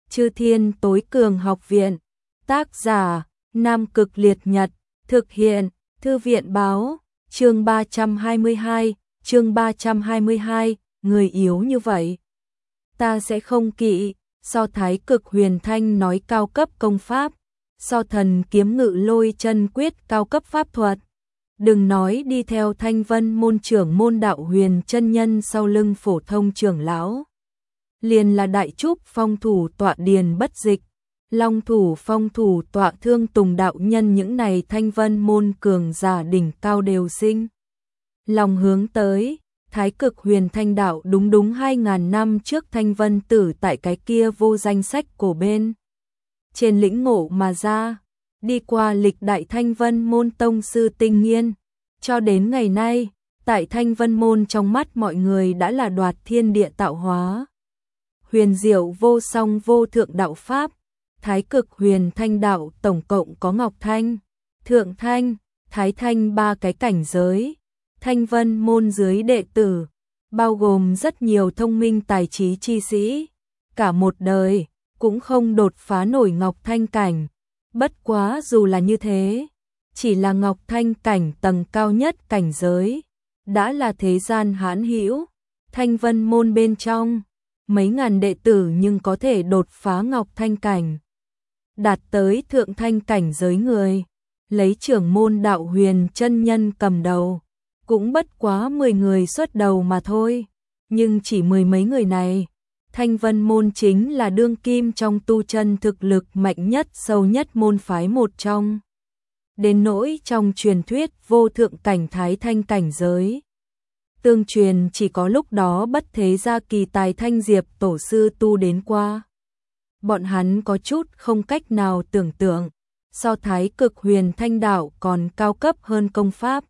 Chư Thiên Tối Cường Học Viện. Tác giả: Nam Cực Liệt Nhật. Thực hiện: Thư viện báo. Chương 322, người yếu như vậy ta sẽ không kỵ. So Thái Cực Huyền Thanh nói cao cấp công pháp, so Thần Kiếm Ngự Lôi Chân Quyết cao cấp pháp thuật. Đừng nói đi theo Thanh Vân môn trưởng môn Đạo Huyền chân nhân sau lưng phổ thông trưởng lão, liền là Đại Trúc Phong thủ tọa Điền Bất Dịch, Long thủ Phong thủ tọa Thương Tùng đạo nhân, những này Thanh Vân môn cường giả đỉnh cao đều sinh lòng hướng tới Thái Cực Huyền Thanh đạo. Đúng 2000 năm trước Thanh Vân tử tại cái kia vô danh sách cổ bên trên lĩnh ngộ mà ra, đi qua lịch đại Thanh Vân môn tông sư tinh nghiên, cho đến ngày nay, tại Thanh Vân môn trong mắt mọi người đã là đoạt thiên địa tạo hóa, huyền diệu vô song vô thượng đạo pháp. Thái Cực Huyền Thanh đạo tổng cộng có Ngọc Thanh, Thượng Thanh, Thái Thanh ba cái cảnh giới. Thanh Vân môn dưới đệ tử, bao gồm rất nhiều thông minh tài trí chi sĩ, cả một đời cũng không đột phá nổi Ngọc Thanh cảnh. Bất quá dù là như thế, chỉ là Ngọc Thanh cảnh tầng cao nhất cảnh giới, đã là thế gian hãn hữu. Thanh Vân môn bên trong, mấy ngàn đệ tử nhưng có thể đột phá Ngọc Thanh cảnh, đạt tới Thượng Thanh cảnh giới người, lấy trưởng môn Đạo Huyền chân nhân cầm đầu, cũng bất quá 10 người xuất đầu mà thôi. Nhưng chỉ 10 mấy người này, Thanh Vân môn chính là đương kim trong tu chân thực lực mạnh nhất sâu nhất môn phái một trong. Đến nỗi trong truyền thuyết vô thượng cảnh Thái Thanh cảnh giới, tương truyền chỉ có lúc đó bất thế gia kỳ tài Thanh Diệp tổ sư tu đến qua. Bọn hắn có chút không cách nào tưởng tượng, so Thái Cực Huyền Thanh đạo còn cao cấp hơn công pháp,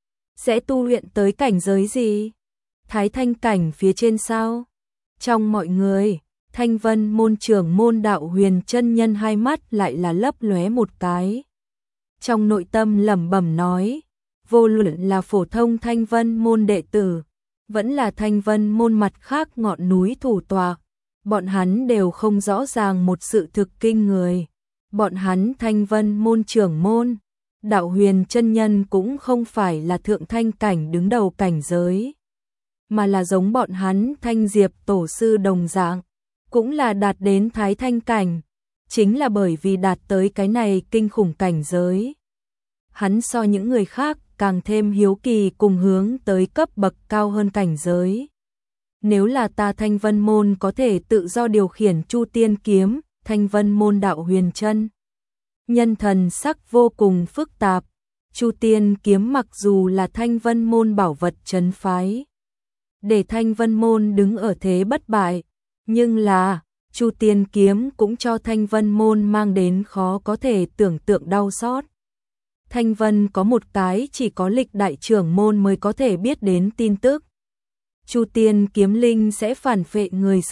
sẽ tu luyện tới cảnh giới gì? Thái Thanh cảnh phía trên sao? Trong mọi người, Thanh Vân môn trưởng môn Đạo Huyền chân nhân hai mắt lại là lấp lóe một cái. Trong nội tâm lẩm bẩm nói, vô luận là phổ thông Thanh Vân môn đệ tử, vẫn là Thanh Vân môn mặt khác ngọn núi thủ tọa, bọn hắn đều không rõ ràng một sự thực kinh người. Bọn hắn Thanh Vân môn trưởng môn Đạo Huyền chân nhân cũng không phải là thượng thanh cảnh đứng đầu cảnh giới, mà là giống bọn hắn Thanh Diệp tổ sư đồng dạng, cũng là đạt đến Thái Thanh cảnh. Chính là bởi vì đạt tới cái này kinh khủng cảnh giới, hắn so những người khác càng thêm hiếu kỳ cùng hướng tới cấp bậc cao hơn cảnh giới. Nếu là ta Thanh Vân môn có thể tự do điều khiển Chu Tiên kiếm, Thanh Vân môn Đạo Huyền chân nhân thần sắc vô cùng phức tạp. Chu Tiên kiếm mặc dù là Thanh Vân môn bảo vật trấn phái, để Thanh Vân môn đứng ở thế bất bại, nhưng là Chu Tiên kiếm cũng cho Thanh Vân môn mang đến khó có thể tưởng tượng đau xót. Thanh Vân có một cái chỉ có lịch đại trưởng môn mới có thể biết đến tin tức. Chu Tiên kiếm linh sẽ phản phệ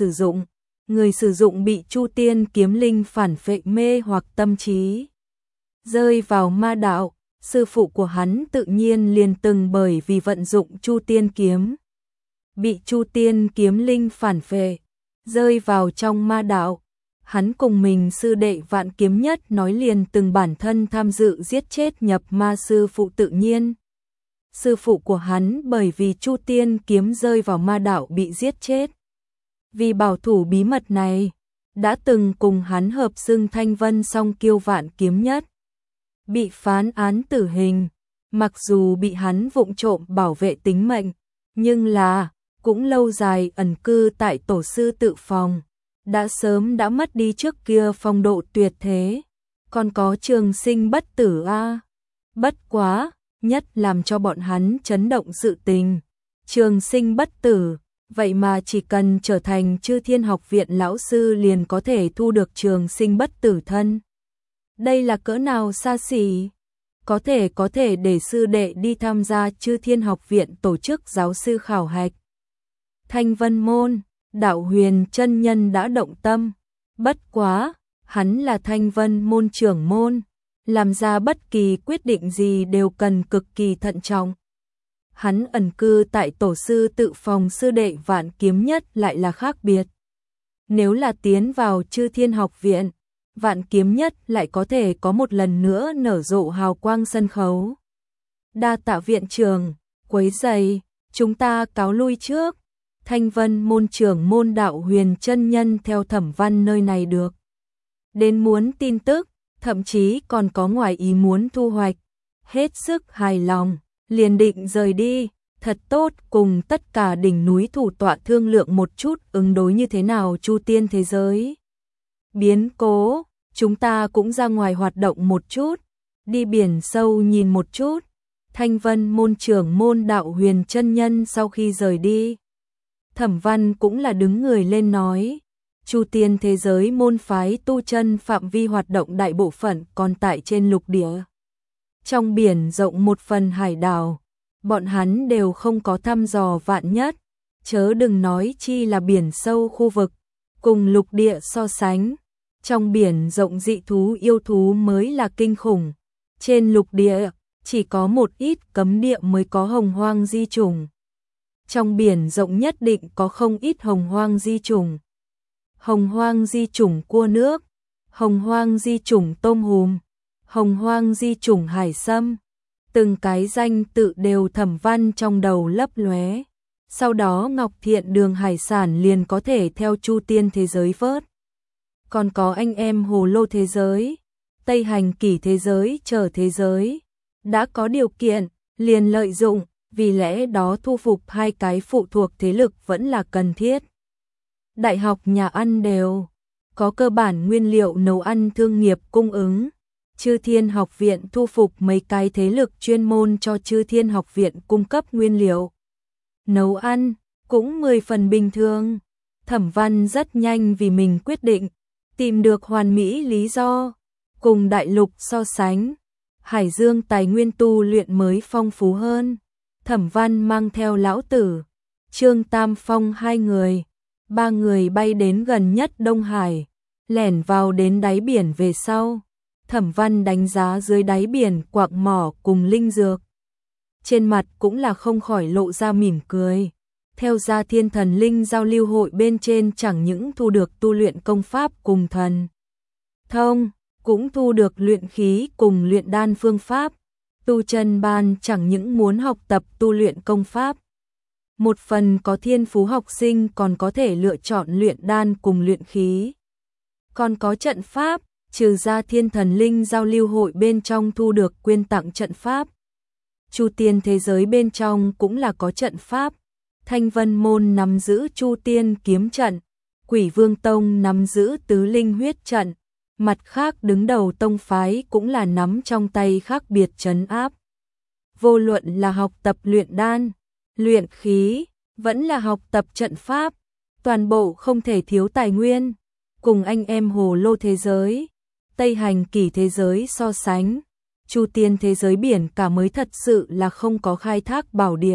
người sử dụng bị Chu Tiên kiếm linh phản phệ mê hoặc tâm trí, rơi vào ma đạo. Sư phụ của hắn tự nhiên liền từng bởi vì vận dụng Chu Tiên kiếm, bị Chu Tiên kiếm linh phản phệ, rơi vào trong ma đạo. Hắn cùng mình sư đệ Vạn Kiếm Nhất nói liền từng bản thân tham dự giết chết nhập ma sư phụ, tự nhiên sư phụ của hắn bởi vì Chu Tiên kiếm rơi vào ma đạo bị giết chết. Vì bảo thủ bí mật này, đã từng cùng hắn hợp xưng Thanh Vân song kiêu Vạn Kiếm Nhất, bị phán án tử hình. Mặc dù bị hắn vụng trộm bảo vệ tính mệnh, nhưng là cũng lâu dài ẩn cư tại tổ sư tự phòng, đã sớm đã mất đi trước kia phong độ tuyệt thế. Còn có trường sinh bất tử a. Bất quá, nhất làm cho bọn hắn chấn động sự tình, trường sinh bất tử, vậy mà chỉ cần trở thành Chư Thiên học viện lão sư liền có thể thu được trường sinh bất tử thân. Đây là cỡ nào xa xỉ? Có thể để sư đệ đi tham gia Chư Thiên học viện tổ chức giáo sư khảo hạch. Thanh Vân môn, Đạo Huyền chân nhân đã động tâm. Bất quá, hắn là Thanh Vân môn trưởng môn, làm ra bất kỳ quyết định gì đều cần cực kỳ thận trọng. Hắn ẩn cư tại tổ sư tự phòng sư đệ Vạn Kiếm Nhất lại là khác biệt. Nếu là tiến vào Chư Thiên Học Viện, Vạn Kiếm Nhất lại có thể có một lần nữa nở rộ hào quang sân khấu. Đa tạ viện trưởng, quấy rầy, chúng ta cáo lui trước. Thanh Vân môn trưởng môn Đạo Huyền chân nhân theo Thẩm Văn nơi này được đến muốn tin tức, thậm chí còn có ngoài ý muốn thu hoạch, hết sức hài lòng, liền định rời đi, thật tốt, cùng tất cả đỉnh núi thủ tọa thương lượng một chút ứng đối như thế nào Chu Tiên thế giới. Biến cố, chúng ta cũng ra ngoài hoạt động một chút, đi biển sâu nhìn một chút. Thanh Vân môn trưởng môn Đạo Huyền chân nhân sau khi rời đi, Thẩm Văn cũng là đứng người lên nói, Chu Tiên thế giới môn phái tu chân phạm vi hoạt động đại bộ phận còn tại trên lục địa. Trong biển rộng một phần hải đảo, bọn hắn đều không có thăm dò vạn nhất, chớ đừng nói chi là biển sâu khu vực, cùng lục địa so sánh. Trong biển rộng dị thú yêu thú mới là kinh khủng, trên lục địa chỉ có một ít cấm địa mới có hồng hoang di trùng. Trong biển rộng nhất định có không ít hồng hoang di trùng. Hồng hoang di trùng cua nước, hồng hoang di trùng tôm hùm, hồng hoang di trùng hải sâm. Từng cái danh tự đều Thẩm Văn trong đầu lấp lóe. Sau đó Ngọc Thiện Đường hải sản liền có thể theo Chu Tiên thế giới vớt. Còn có anh em Hồ Lô thế giới, Tây Hành Kỷ thế giới chờ thế giới. Đã có điều kiện, liền lợi dụng, vì lẽ đó thu phục hai cái phụ thuộc thế lực vẫn là cần thiết. Đại học nhà ăn đều có cơ bản nguyên liệu nấu ăn thương nghiệp cung ứng. Chư Thiên Học Viện thu phục mấy cái thế lực chuyên môn cho Chư Thiên Học Viện cung cấp nguyên liệu nấu ăn, cũng 10 phần bình thường. Thẩm Văn rất nhanh vì mình quyết định, tìm được hoàn mỹ lý do, cùng đại lục so sánh. Hải Dương tài nguyên tu luyện mới phong phú hơn. Thẩm Văn mang theo lão tử, Trương Tam Phong ba người bay đến gần nhất Đông Hải, lẻn vào đến đáy biển về sau. Thẩm Văn đánh giá dưới đáy biển quạng mỏ cùng linh dược. Trên mặt cũng là không khỏi lộ ra mỉm cười. Theo ra Thiên Thần Linh giao lưu hội bên trên chẳng những thu được tu luyện công pháp cùng thần thông, cũng thu được luyện khí cùng luyện đan phương pháp. Tu chân ban chẳng những muốn học tập tu luyện công pháp. Một phần có thiên phú học sinh còn có thể lựa chọn luyện đan cùng luyện khí. Còn có trận pháp, trừ ra Thiên Thần Linh giao lưu hội bên trong thu được quyên tặng trận pháp. Chu Tiên thế giới bên trong cũng là có trận pháp. Thanh Vân môn nắm giữ Chu Tiên kiếm trận, Quỷ Vương tông nắm giữ Tứ Linh huyết trận. Mặt khác đứng đầu tông phái cũng là nắm trong tay khác biệt trấn áp. Vô luận là học tập luyện đan, luyện khí, vẫn là học tập trận pháp, toàn bộ không thể thiếu tài nguyên. Cùng anh em Hồ Lô thế giới, Tây Hành Kỷ thế giới so sánh, Chu Tiên thế giới biển cả mới thật sự là không có khai thác bảo địa.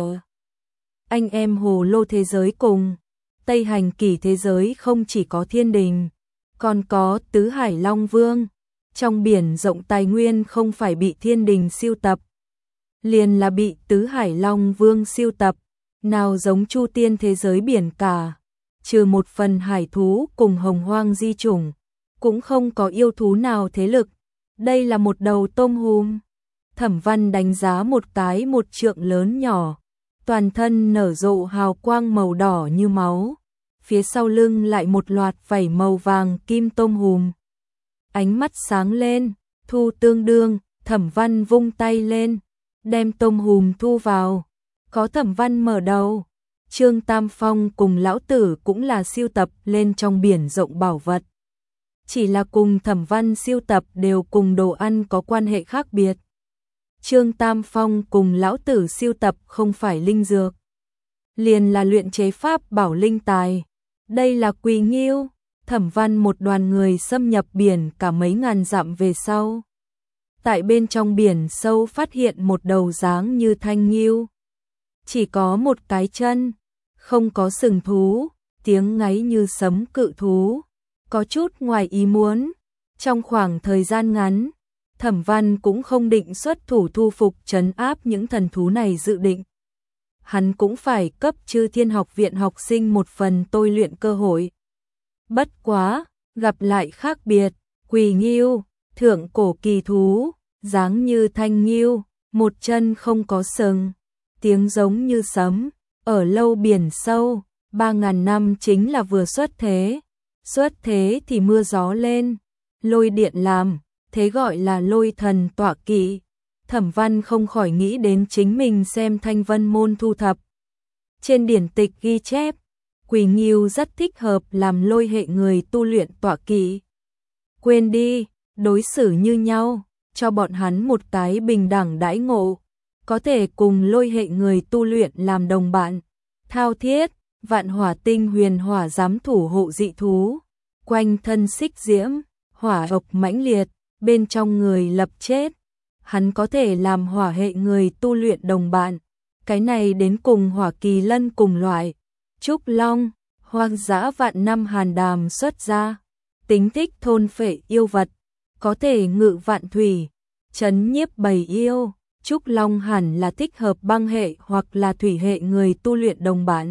Anh em Hồ Lô thế giới cùng Tây Hành Kỷ thế giới không chỉ có thiên đình, còn có Tứ Hải Long Vương. Trong biển rộng tài nguyên không phải bị thiên đình siêu tập, liền là bị Tứ Hải Long Vương siêu tập. Nào giống Chu Tiên thế giới biển cả, trừ một phần hải thú cùng hồng hoang di chủng, cũng không có yêu thú nào thế lực. Đây là một đầu tôm hùm. Thẩm Văn đánh giá một cái một trượng lớn nhỏ, toàn thân nở rộ hào quang màu đỏ như máu. Phía sau lưng lại một loạt vảy màu vàng kim tôm hùm. Ánh mắt sáng lên, thu tương đương, Thẩm Văn vung tay lên, đem tôm hùm thu vào. Có Thẩm Văn mở đầu, Trương Tam Phong cùng lão tử cũng là siêu tập lên trong biển rộng bảo vật. Chỉ là cùng Thẩm Văn siêu tập đều cùng đồ ăn có quan hệ khác biệt. Trương Tam Phong cùng lão tử siêu tập không phải linh dược, liền là luyện chế pháp bảo linh tài. Đây là Quỳ Ngưu. Thẩm Văn một đoàn người xâm nhập biển cả mấy ngàn dặm về sau, tại bên trong biển sâu phát hiện một đầu dáng như thanh ngưu, chỉ có một cái chân, không có sừng thú, tiếng ngáy như sấm cự thú, có chút ngoài ý muốn. Trong khoảng thời gian ngắn, Thẩm Văn cũng không định xuất thủ thu phục trấn áp những thần thú này dự định. Hắn cũng phải cấp Chư Thiên Học Viện học sinh một phần tôi luyện cơ hội. Bất quá, gặp lại khác biệt, Quỳ Ngưu, thượng cổ kỳ thú, dáng như thanh ngưu, một chân không có sừng, tiếng giống như sấm, ở lâu biển sâu, 3.000 năm chính là vừa xuất thế thì mưa gió lên, lôi điện làm, thế gọi là lôi thần tọa kỵ. Thẩm Văn không khỏi nghĩ đến chính mình xem Thanh Vân môn thu thập. Trên điển tịch ghi chép, Quỳ Ngưu rất thích hợp làm lôi hệ người tu luyện tọa kỵ. Quên đi, đối xử như nhau, cho bọn hắn một cái bình đẳng đãi ngộ, có thể cùng lôi hệ người tu luyện làm đồng bạn. Thao thiết, vạn hỏa tinh huyền hỏa giám thủ hộ dị thú, quanh thân xích diễm, hỏa ộc mãnh liệt, bên trong người lập chết. Hắn có thể làm hỏa hệ người tu luyện đồng bạn, cái này đến cùng hỏa kỳ lân cùng loại. Trúc Long, hoang dã vạn năm hàn đàm xuất ra, tính thích thôn phệ yêu vật, có thể ngự vạn thủy, trấn nhiếp bầy yêu. Trúc Long hẳn là thích hợp băng hệ hoặc là thủy hệ người tu luyện đồng bạn.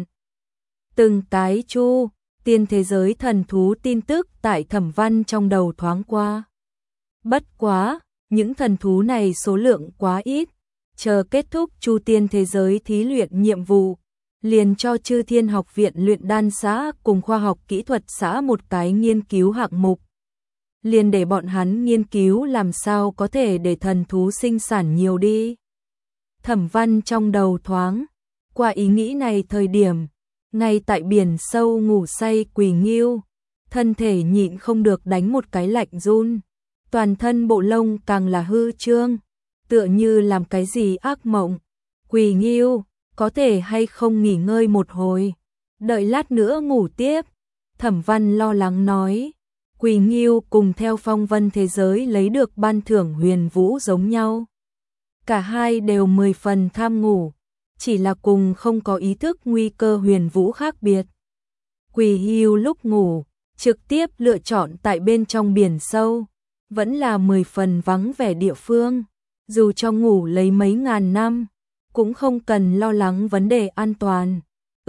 Từng cái chu, tiên thế giới thần thú tin tức tại Thẩm Văn trong đầu thoáng qua. Bất quá, những thần thú này số lượng quá ít, chờ kết thúc chu tiên thế giới thí luyện nhiệm vụ, liền cho Chư Thiên Học viện Luyện Đan xã cùng khoa học kỹ thuật xã một cái nghiên cứu hạng mục. Liền để bọn hắn nghiên cứu làm sao có thể để thần thú sinh sản nhiều đi. Thẩm Văn trong đầu thoáng qua ý nghĩ này thời điểm, ngay tại biển sâu ngủ say Quỳ Ngưu, thân thể nhịn không được đánh một cái lạnh run, toàn thân bộ lông càng là hư trương, tựa như làm cái gì ác mộng. Quỳ Ngưu, có thể hay không nghỉ ngơi một hồi, đợi lát nữa ngủ tiếp. Thẩm Văn lo lắng nói. Quỳ Ngưu cùng theo phong vân thế giới lấy được ban thưởng huyền vũ giống nhau. Cả hai đều 10 phần tham ngủ, chỉ là cùng không có ý thức nguy cơ huyền vũ khác biệt. Quỳ Ngưu lúc ngủ, trực tiếp lựa chọn tại bên trong biển sâu, vẫn là 10 phần vắng vẻ địa phương, dù cho ngủ lấy mấy ngàn năm, cũng không cần lo lắng vấn đề an toàn.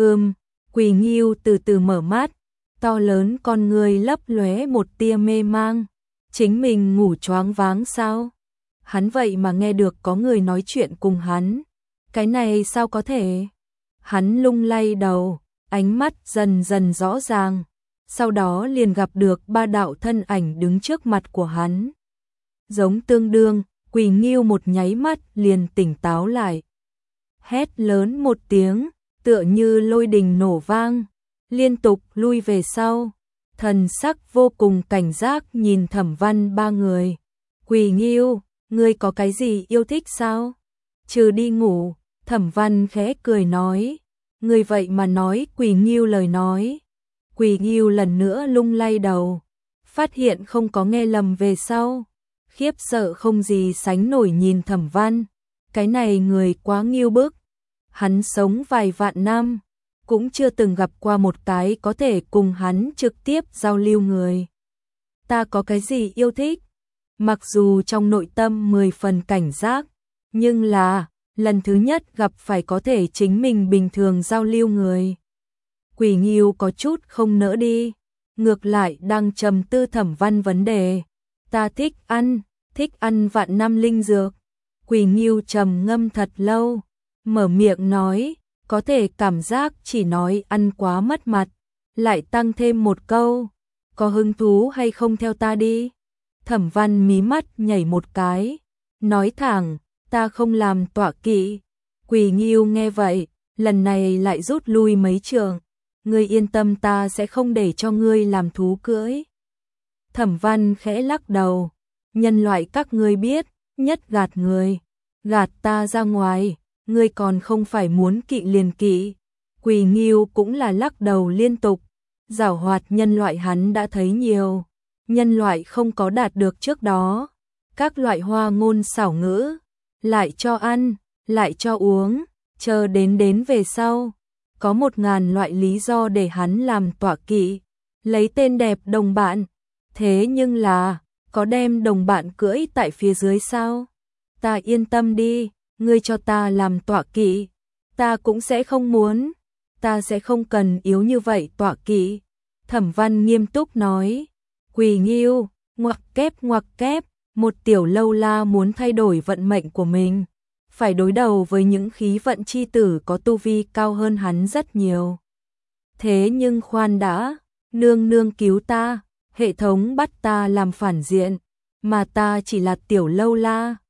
Quỳ Ngưu từ từ mở mắt, to lớn con người lấp lóe một tia mê mang. Chính mình ngủ choáng váng sao? Hắn vậy mà nghe được có người nói chuyện cùng hắn. Cái này sao có thể? Hắn lung lay đầu, ánh mắt dần dần rõ ràng. Sau đó liền gặp được 3 đạo thân ảnh đứng trước mặt của hắn. Giống tương đương, Quỳ Ngưu một nháy mắt liền tỉnh táo lại. Hét lớn một tiếng, tựa như lôi đình nổ vang, liên tục lui về sau, thần sắc vô cùng cảnh giác nhìn Thẩm Văn 3 người. Quỳ Ngưu, ngươi có cái gì yêu thích sao? Trừ đi ngủ, Thẩm Văn khẽ cười nói. Ngươi vậy mà nói Quỳ Ngưu lời nói. Quỳ Ngưu lần nữa lung lay đầu, phát hiện không có nghe lầm về sau, khiếp sợ không gì sánh nổi nhìn Thẩm Văn. Cái này người quá nghiêu bức, hắn sống vài vạn năm, cũng chưa từng gặp qua một cái có thể cùng hắn trực tiếp giao lưu người. Ta có cái gì yêu thích? Mặc dù trong nội tâm 10 phần cảnh giác, nhưng là lần thứ nhất gặp phải có thể chính mình bình thường giao lưu người. Quỳ Ngưu có chút không nỡ đi, ngược lại đang trầm tư Thẩm Văn vấn đề. Ta thích ăn vạn năm linh dược. Quỳ Ngưu trầm ngâm thật lâu, mở miệng nói, có thể cảm giác chỉ nói ăn quá mất mặt, lại tăng thêm một câu, có hứng thú hay không theo ta đi? Thẩm Văn mí mắt nhảy một cái, nói thẳng, ta không làm tọa kỵ. Quỳ Ngưu nghe vậy, lần này lại rút lui mấy trường, ngươi yên tâm, ta sẽ không để cho ngươi làm thú cưỡi. Thẩm Văn khẽ lắc đầu, nhân loại các ngươi biết, nhất gạt người, gạt ta ra ngoài, ngươi còn không phải muốn kỵ liền kỵ. Quỳ Ngưu cũng là lắc đầu liên tục, giảo hoạt nhân loại hắn đã thấy nhiều, nhân loại không có đạt được trước đó, các loại hoa ngôn xảo ngữ, lại cho ăn, lại cho uống, chờ đến về sau, có 1000 loại lý do để hắn làm tọa kỵ, lấy tên đẹp đồng bạn, thế nhưng là, có đem đồng bạn cưỡi tại phía dưới sao? Ta yên tâm đi, ngươi cho ta làm tọa kỵ, ta cũng sẽ không muốn, ta sẽ không cần yếu như vậy tọa kỵ. Thẩm Văn nghiêm túc nói, Quỳ Nghiêu, ngoặc kép, một tiểu lâu la muốn thay đổi vận mệnh của mình, phải đối đầu với những khí vận chi tử có tu vi cao hơn hắn rất nhiều. Thế nhưng khoan đã, nương nương cứu ta, hệ thống bắt ta làm phản diện, mà ta chỉ là tiểu lâu la,